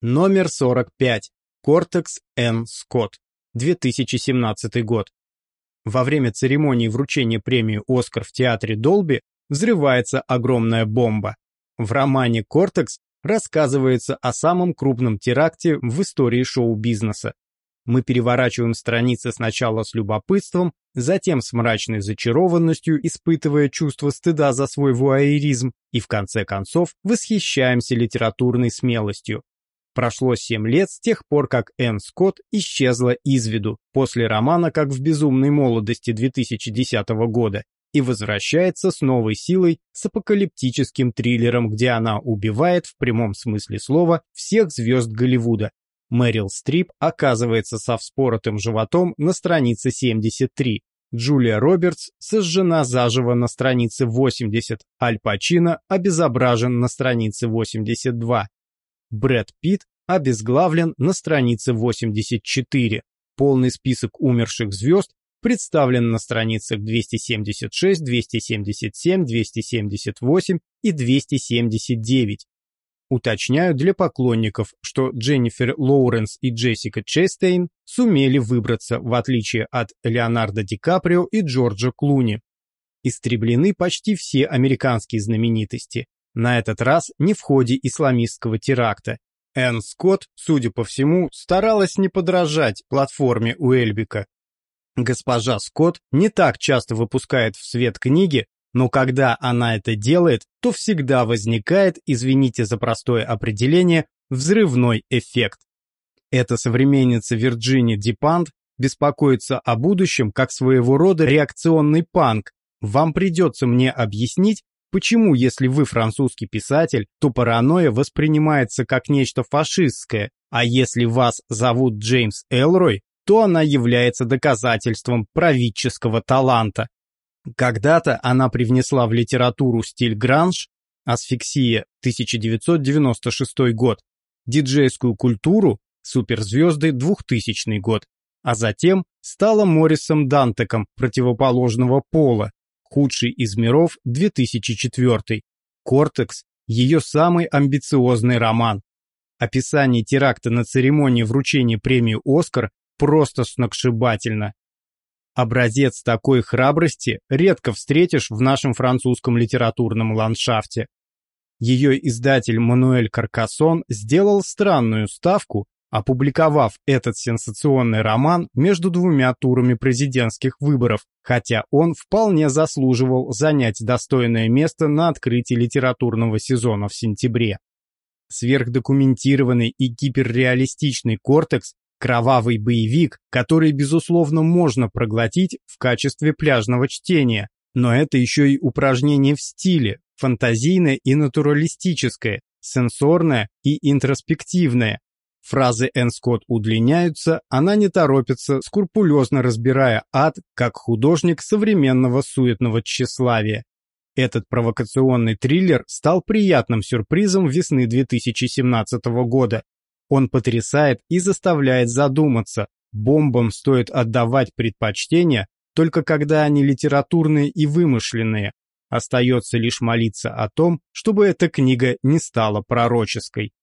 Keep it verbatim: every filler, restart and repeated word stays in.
Номер сорок пять. Кортекс Н. Скотт. две тысячи семнадцатый год. Во время церемонии вручения премии «Оскар» в театре Долби взрывается огромная бомба. В романе «Кортекс» рассказывается о самом крупном теракте в истории шоу-бизнеса. Мы переворачиваем страницы сначала с любопытством, затем с мрачной зачарованностью, испытывая чувство стыда за свой вуайеризм, и в конце концов восхищаемся литературной смелостью. Прошло семь лет с тех пор, как Энн Скотт исчезла из виду после романа «Как в безумной молодости» две тысячи десятого года и возвращается с новой силой с апокалиптическим триллером, где она убивает в прямом смысле слова всех звезд Голливуда. Мэрил Стрип оказывается со вспоротым животом на странице семьдесят три. Джулия Робертс сожжена заживо на странице восемьдесят. Аль Пачино обезображен на странице восемьдесят два. Брэд Питт обезглавлен на странице восемьдесят четыре. Полный список умерших звезд представлен на страницах двести семьдесят шесть, двести семьдесят семь, двести семьдесят восемь и двести семьдесят девять. Уточняю для поклонников, что Дженнифер Лоуренс и Джессика Честейн сумели выбраться, в отличие от Леонардо Ди Каприо и Джорджа Клуни. Истреблены почти все американские знаменитости. На этот раз не в ходе исламистского теракта. Энн Скотт, судя по всему, старалась не подражать платформе Уэльбека. Госпожа Скотт не так часто выпускает в свет книги, но когда она это делает, то всегда возникает, извините за простое определение, взрывной эффект. Эта современница Вирджини Дипант беспокоится о будущем как своего рода реакционный панк. Вам придется мне объяснить, почему, если вы французский писатель, то паранойя воспринимается как нечто фашистское, а если вас зовут Джеймс Элрой, то она является доказательством правительского таланта. Когда-то она привнесла в литературу стиль гранж, асфиксия, тысяча девятьсот девяносто шестой год, диджейскую культуру, суперзвезды, двухтысячный год, а затем стала Моррисом Дантеком противоположного пола, худший из миров, две тысячи четвёртый. «Кортекс» — ее самый амбициозный роман. Описание теракта на церемонии вручения премии «Оскар» просто сногсшибательно. Образец такой храбрости редко встретишь в нашем французском литературном ландшафте. Ее издатель Мануэль Каркассон сделал странную ставку, опубликовав этот сенсационный роман между двумя турами президентских выборов, хотя он вполне заслуживал занять достойное место на открытии литературного сезона в сентябре. Сверхдокументированный и гиперреалистичный «Кортекс» — кровавый боевик, который, безусловно, можно проглотить в качестве пляжного чтения, но это еще и упражнение в стиле, фантазийное и натуралистическое, сенсорное и интроспективное. Фразы Энн Скотт удлиняются, она не торопится, скрупулезно разбирая ад как художник современного суетного тщеславия. Этот провокационный триллер стал приятным сюрпризом весны две тысячи семнадцатого года. Он потрясает и заставляет задуматься, бомбам стоит отдавать предпочтение только когда они литературные и вымышленные. Остается лишь молиться о том, чтобы эта книга не стала пророческой.